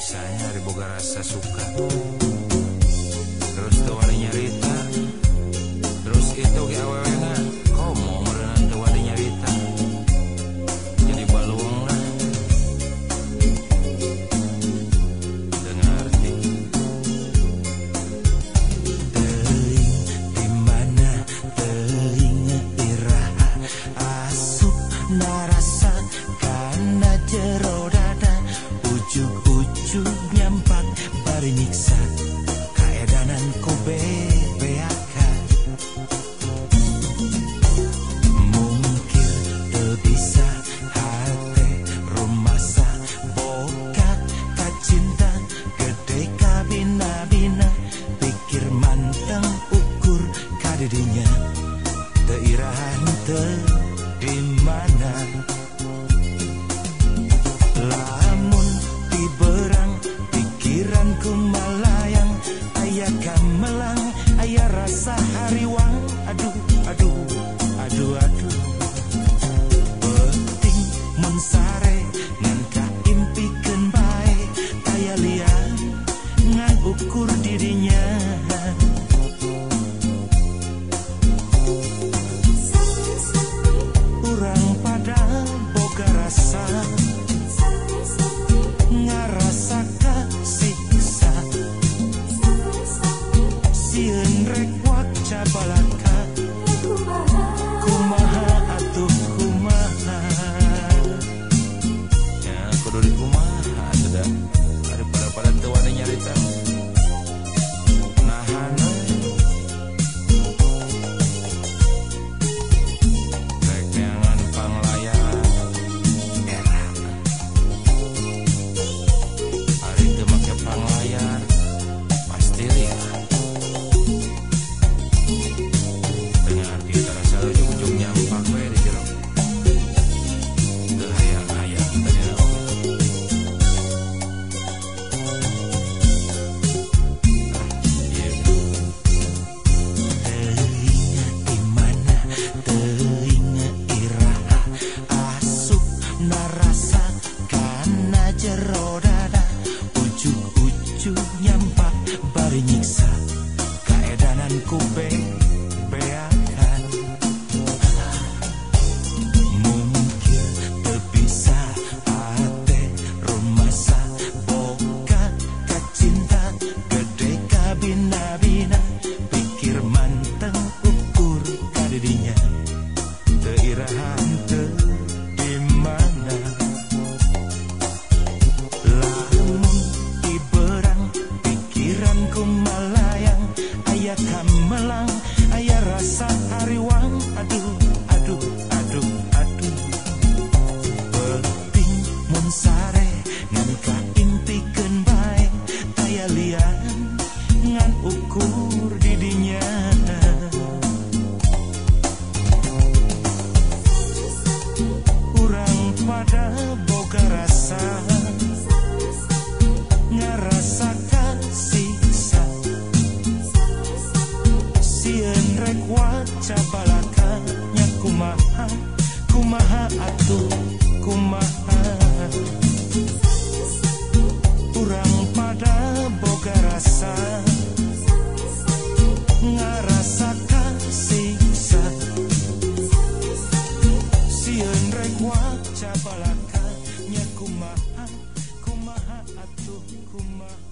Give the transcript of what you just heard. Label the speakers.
Speaker 1: nyiksanya di boga rasa suka. Terus tuh wadi nyarita, terus itu ke awewena komo merenang tuh wadi nyarita, jadi baluang lah. Dengar di teling dimana teling iraha asup narasa karena jero dada ujuk-ujuk nyampak bari nyiksa kaedanan ku bebeakan mungkin teu bisa hate rumasa boga kacinta gede kabina-bina pikir manteng ukur kadedinya teu irahan teu dimana lamun tiberang pikiranku malayang aya gamelang aya rasa hariwang aduh aduh aduh aduh penting mun sare ngan kaimpikeun bae aya lian ngan ukur dirinya urang pada boga rasa ngarasaka siksa sieun rek waca balaka kumaha atuh kumaha ya kudu di kumaha sudah daripada teu wani nyarita nahan rek neangan panglayar era hari teu make panglayar pasti lihat dengar kita rasa ujung-ujung nyampak we di jero teu hayang-hayang tanya dimana teling iraha asup narasa kana jero dada ujuk-ujuk nyampak bari nyiksa kaedanan ku bebeakan mungkin teu bisa ate rumasa boga kacinta gede kabina-bina pikir manteng ukur kadedinya teu irahan teu dimana lamun iberang pikiranku malayang aya gamelang aya rasa hariwang aduh aduh aduh aduh penting mun sare ngan kaimpikeun bae taya lian ngan ukur didinya urang pada boga rasa ngarasaka siksa sieun rek waca balaka nya kumaha kumaha atuh kumaha urang pada boga rasa ngarasaka siksa sieun rek waca balaka nya kumaha kumaha atuh kumaha